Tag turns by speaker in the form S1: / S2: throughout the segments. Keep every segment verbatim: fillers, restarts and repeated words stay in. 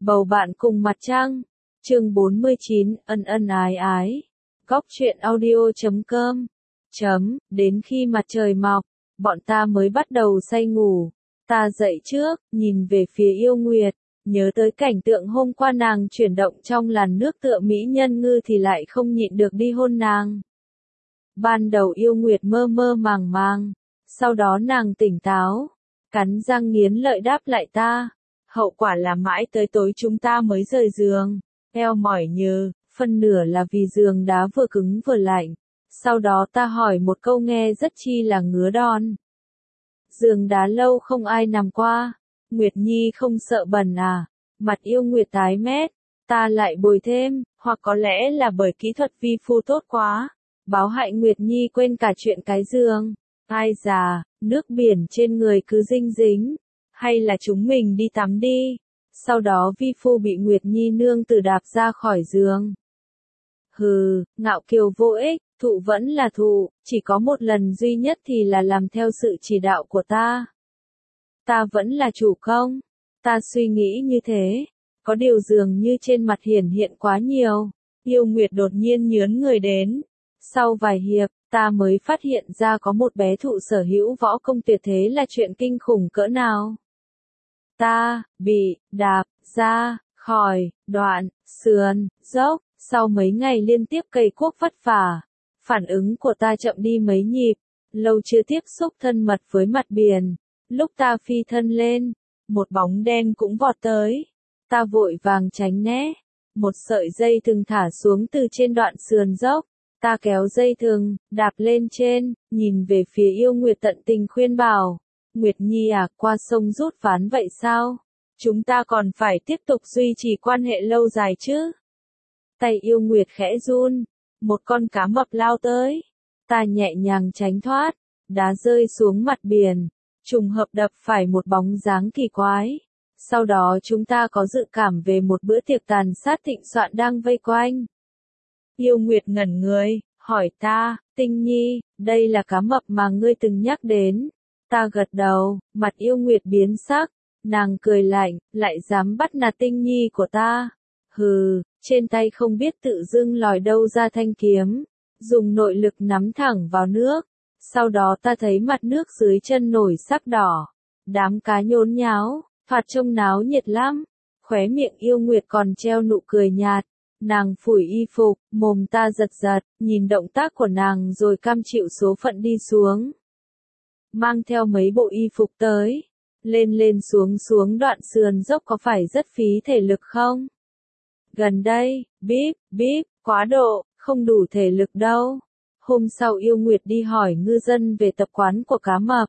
S1: Bầu bạn cùng mặt trăng. Chương bốn mươi chín, ân ân ái ái. Góc truyện audio chấm com. Chấm, đến khi mặt trời mọc, bọn ta mới bắt đầu say ngủ. Ta dậy trước, nhìn về phía Yêu Nguyệt, nhớ tới cảnh tượng hôm qua nàng chuyển động trong làn nước tựa mỹ nhân ngư thì lại không nhịn được đi hôn nàng. Ban đầu Yêu Nguyệt mơ mơ màng màng, sau đó nàng tỉnh táo, cắn răng nghiến lợi đáp lại ta. Hậu quả là mãi tới tối chúng ta mới rời giường, eo mỏi nhừ, phân nửa là vì giường đá vừa cứng vừa lạnh. Sau đó ta hỏi một câu nghe rất chi là ngứa đòn. Giường đá lâu không ai nằm qua, Nguyệt Nhi không sợ bẩn à? Mặt Yêu Nguyệt tái mét, ta lại bồi thêm, hoặc có lẽ là bởi kỹ thuật vi phu tốt quá, báo hại Nguyệt Nhi quên cả chuyện cái giường. Ai già, nước biển trên người cứ dinh dính. Hay là chúng mình đi tắm đi. Sau đó vi phu bị Nguyệt Nhi nương tử đạp ra khỏi giường. Hừ, ngạo kiều vô ích, thụ vẫn là thụ, chỉ có một lần duy nhất thì là làm theo sự chỉ đạo của ta. Ta vẫn là chủ công. Ta suy nghĩ như thế. Có điều dường như trên mặt hiển hiện quá nhiều. Yêu Nguyệt đột nhiên nhớn người đến. Sau vài hiệp, ta mới phát hiện ra có một bé thụ sở hữu võ công tuyệt thế là chuyện kinh khủng cỡ nào. Ta, bị, đạp, ra, khỏi, đoạn, sườn, dốc, sau mấy ngày liên tiếp cày cuốc vất vả. Phản ứng của ta chậm đi mấy nhịp, lâu chưa tiếp xúc thân mật với mặt biển. Lúc ta phi thân lên, một bóng đen cũng vọt tới. Ta vội vàng tránh né. Một sợi dây thừng thả xuống từ trên đoạn sườn dốc. Ta kéo dây thừng, đạp lên trên, nhìn về phía Yêu Nguyệt tận tình khuyên bảo. Nguyệt Nhi à, qua sông rút ván vậy sao? Chúng ta còn phải tiếp tục duy trì quan hệ lâu dài chứ? Tay Yêu Nguyệt khẽ run, một con cá mập lao tới. Ta nhẹ nhàng tránh thoát, đá rơi xuống mặt biển, trùng hợp đập phải một bóng dáng kỳ quái. Sau đó chúng ta có dự cảm về một bữa tiệc tàn sát thịnh soạn đang vây quanh. Yêu Nguyệt ngẩn người, hỏi ta, Tinh Nhi, đây là cá mập mà ngươi từng nhắc đến. Ta gật đầu, mặt Yêu Nguyệt biến sắc, nàng cười lạnh, lại dám bắt nạt Tinh Nhi của ta. Hừ, trên tay không biết tự dưng lòi đâu ra thanh kiếm, dùng nội lực nắm thẳng vào nước. Sau đó ta thấy mặt nước dưới chân nổi sắc đỏ, đám cá nhốn nháo, phạt trông náo nhiệt lắm. Khóe miệng Yêu Nguyệt còn treo nụ cười nhạt. Nàng phủi y phục, mồm ta giật giật, nhìn động tác của nàng rồi cam chịu số phận đi xuống. Mang theo mấy bộ y phục tới. Lên lên xuống xuống đoạn sườn dốc có phải rất phí thể lực không? Gần đây, bíp, bíp, quá độ, không đủ thể lực đâu. Hôm sau Yêu Nguyệt đi hỏi ngư dân về tập quán của cá mập.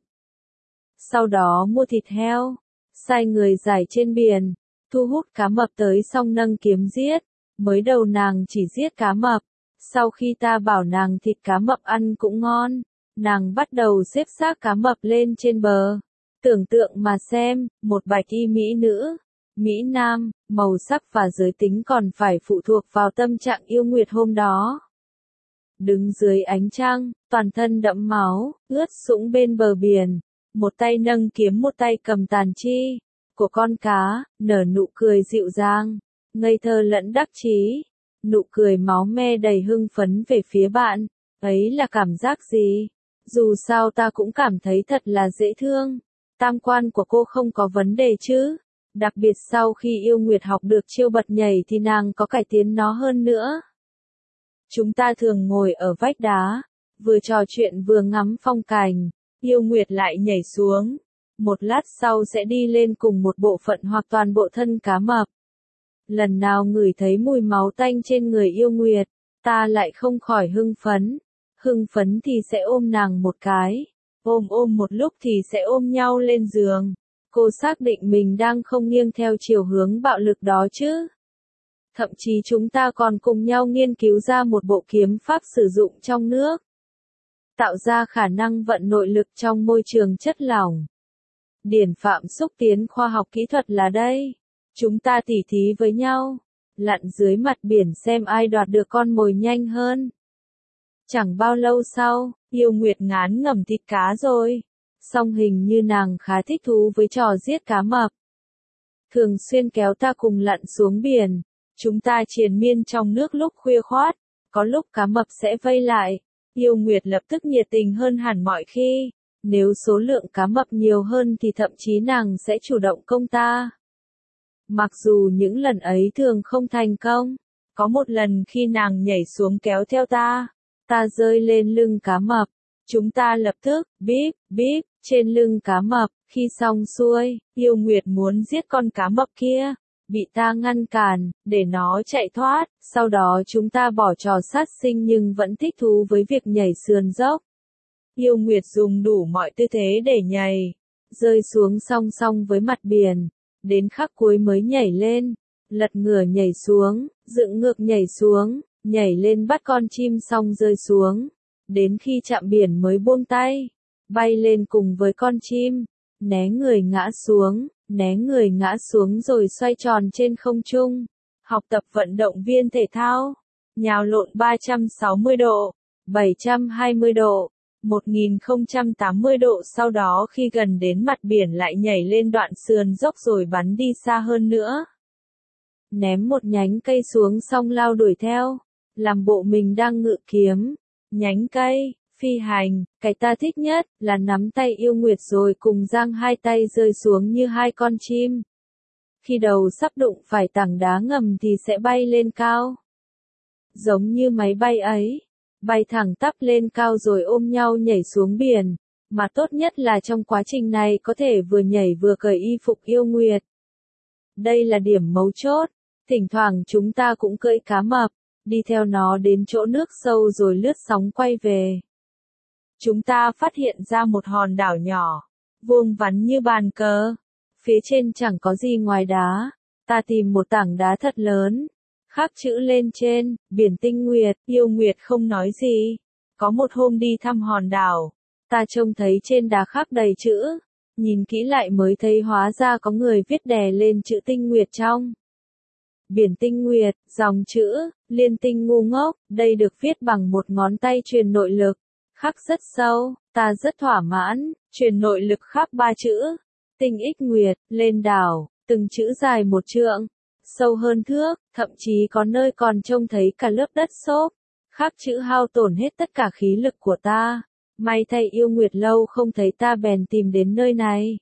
S1: Sau đó mua thịt heo, sai người giải trên biển, thu hút cá mập tới xong nâng kiếm giết. Mới đầu nàng chỉ giết cá mập, sau khi ta bảo nàng thịt cá mập ăn cũng ngon, nàng bắt đầu xếp xác cá mập lên trên bờ. Tưởng tượng mà xem, một bạch y mỹ nữ, mỹ nam, màu sắc và giới tính còn phải phụ thuộc vào tâm trạng Yêu Nguyệt hôm đó. Đứng dưới ánh trăng, toàn thân đẫm máu, ướt sũng bên bờ biển, một tay nâng kiếm một tay cầm tàn chi của con cá, nở nụ cười dịu dàng. Ngây thơ lẫn đắc chí, nụ cười máu me đầy hưng phấn về phía bạn, ấy là cảm giác gì? Dù sao ta cũng cảm thấy thật là dễ thương. Tam quan của cô không có vấn đề chứ? Đặc biệt sau khi Yêu Nguyệt học được chiêu bật nhảy thì nàng có cải tiến nó hơn nữa. Chúng ta thường ngồi ở vách đá, vừa trò chuyện vừa ngắm phong cảnh, Yêu Nguyệt lại nhảy xuống. Một lát sau sẽ đi lên cùng một bộ phận hoặc toàn bộ thân cá mập. Lần nào ngửi thấy mùi máu tanh trên người Yêu Nguyệt, ta lại không khỏi hưng phấn. Hưng phấn thì sẽ ôm nàng một cái, ôm ôm một lúc thì sẽ ôm nhau lên giường. Cô xác định mình đang không nghiêng theo chiều hướng bạo lực đó chứ. Thậm chí chúng ta còn cùng nhau nghiên cứu ra một bộ kiếm pháp sử dụng trong nước. Tạo ra khả năng vận nội lực trong môi trường chất lỏng. Điển phạm xúc tiến khoa học kỹ thuật là đây. Chúng ta tỉ thí với nhau, lặn dưới mặt biển xem ai đoạt được con mồi nhanh hơn. Chẳng bao lâu sau, Yêu Nguyệt ngán ngẩm thịt cá rồi. Song hình như nàng khá thích thú với trò giết cá mập. thường xuyên kéo ta cùng lặn xuống biển. Chúng ta triền miên trong nước lúc khuya khoát, có lúc cá mập sẽ vây lại. Yêu Nguyệt lập tức nhiệt tình hơn hẳn mọi khi. Nếu số lượng cá mập nhiều hơn thì thậm chí nàng sẽ chủ động công ta. Mặc dù những lần ấy thường không thành công, có một lần khi nàng nhảy xuống kéo theo ta, ta rơi lên lưng cá mập. Chúng ta lập tức, bíp, bíp, trên lưng cá mập. Khi xong xuôi, Yêu Nguyệt muốn giết con cá mập kia, bị ta ngăn cản, để nó chạy thoát. Sau đó chúng ta bỏ trò sát sinh nhưng vẫn thích thú với việc nhảy sườn dốc. Yêu Nguyệt dùng đủ mọi tư thế để nhảy, rơi xuống song song với mặt biển, đến khắc cuối mới nhảy lên, lật ngửa nhảy xuống, dựng ngược nhảy xuống, nhảy lên bắt con chim xong rơi xuống, đến khi chạm biển mới buông tay, bay lên cùng với con chim, né người ngã xuống, né người ngã xuống rồi xoay tròn trên không trung, học tập vận động viên thể thao, nhào lộn ba trăm sáu mươi độ, bảy trăm hai mươi độ, một nghìn không trăm tám mươi độ, sau đó khi gần đến mặt biển lại nhảy lên đoạn sườn dốc rồi bắn đi xa hơn nữa. Ném một nhánh cây xuống xong lao đuổi theo, làm bộ mình đang ngự kiếm. Nhánh cây, phi hành, cái ta thích nhất là nắm tay Yêu Nguyệt rồi cùng giang hai tay rơi xuống như hai con chim. Khi đầu sắp đụng phải tảng đá ngầm thì sẽ bay lên cao. Giống như máy bay ấy, bay thẳng tắp lên cao rồi ôm nhau nhảy xuống biển, mà tốt nhất là trong quá trình này có thể vừa nhảy vừa cởi y phục Yêu Nguyệt. Đây là điểm mấu chốt, thỉnh thoảng chúng ta cũng cưỡi cá mập, đi theo nó đến chỗ nước sâu rồi lướt sóng quay về. Chúng ta phát hiện ra một hòn đảo nhỏ, vuông vắn như bàn cờ, phía trên chẳng có gì ngoài đá, ta tìm một tảng đá thật lớn, khắc chữ lên trên, biển Tinh Nguyệt. Yêu Nguyệt không nói gì. Có một hôm đi thăm hòn đảo, ta trông thấy trên đá khắc đầy chữ, nhìn kỹ lại mới thấy hóa ra có người viết đè lên chữ Tinh Nguyệt trong. Biển Tinh Nguyệt, dòng chữ, liên tinh ngu ngốc, đây được viết bằng một ngón tay truyền nội lực, khắc rất sâu, ta rất thỏa mãn, truyền nội lực khắc ba chữ, Tinh Ích Nguyệt, lên đảo, từng chữ dài một trượng, sâu hơn thước, thậm chí có nơi còn trông thấy cả lớp đất xốp, khắc chữ hao tổn hết tất cả khí lực của ta, may thay Yêu Nguyệt lâu không thấy ta bèn tìm đến nơi này.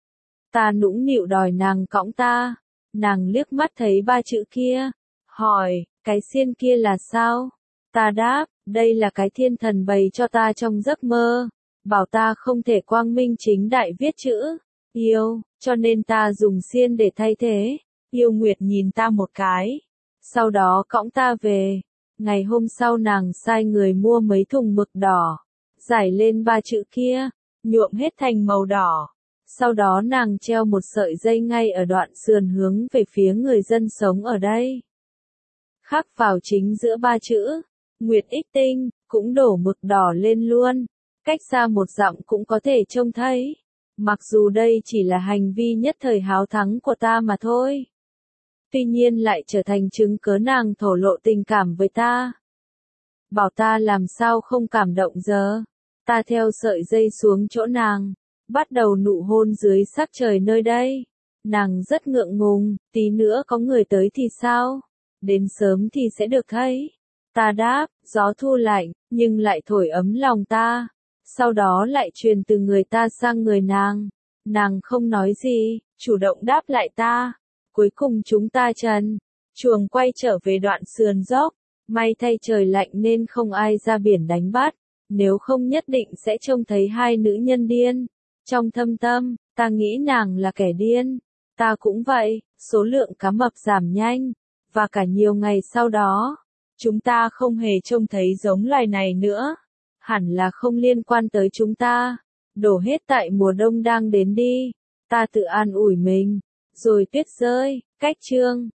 S1: Ta nũng nịu đòi nàng cõng ta. Nàng liếc mắt thấy ba chữ kia, hỏi, cái xiên kia là sao? Ta đáp, đây là cái thiên thần bày cho ta trong giấc mơ, bảo ta không thể quang minh chính đại viết chữ, yêu, cho nên ta dùng xiên để thay thế. Yêu Nguyệt nhìn ta một cái, sau đó cõng ta về. Ngày hôm sau nàng sai người mua mấy thùng mực đỏ, rải lên ba chữ kia, nhuộm hết thành màu đỏ. Sau đó nàng treo một sợi dây ngay ở đoạn sườn hướng về phía người dân sống ở đây. Khắc vào chính giữa ba chữ, Nguyệt Ích Tinh, cũng đổ mực đỏ lên luôn. Cách xa một dặm cũng có thể trông thấy. Mặc dù đây chỉ là hành vi nhất thời háo thắng của ta mà thôi. Tuy nhiên lại trở thành chứng cớ nàng thổ lộ tình cảm với ta. Bảo ta làm sao không cảm động giờ. Ta theo sợi dây xuống chỗ nàng, bắt đầu nụ hôn dưới sắc trời nơi đây. Nàng rất ngượng ngùng, tí nữa có người tới thì sao? Đến sớm thì sẽ được thấy. Ta đáp, gió thu lạnh, nhưng lại thổi ấm lòng ta. Sau đó lại truyền từ người ta sang người nàng. Nàng không nói gì, chủ động đáp lại ta. Cuối cùng chúng ta trần chuồng quay trở về đoạn sườn dốc. May thay trời lạnh nên không ai ra biển đánh bắt. Nếu không nhất định sẽ trông thấy hai nữ nhân điên. Trong thâm tâm, ta nghĩ nàng là kẻ điên. Ta cũng vậy, số lượng cá mập giảm nhanh. Và cả nhiều ngày sau đó, chúng ta không hề trông thấy giống loài này nữa. Hẳn là không liên quan tới chúng ta. Đổ hết tại mùa đông đang đến đi. Ta tự an ủi mình. Rồi tuyết rơi, cách chương.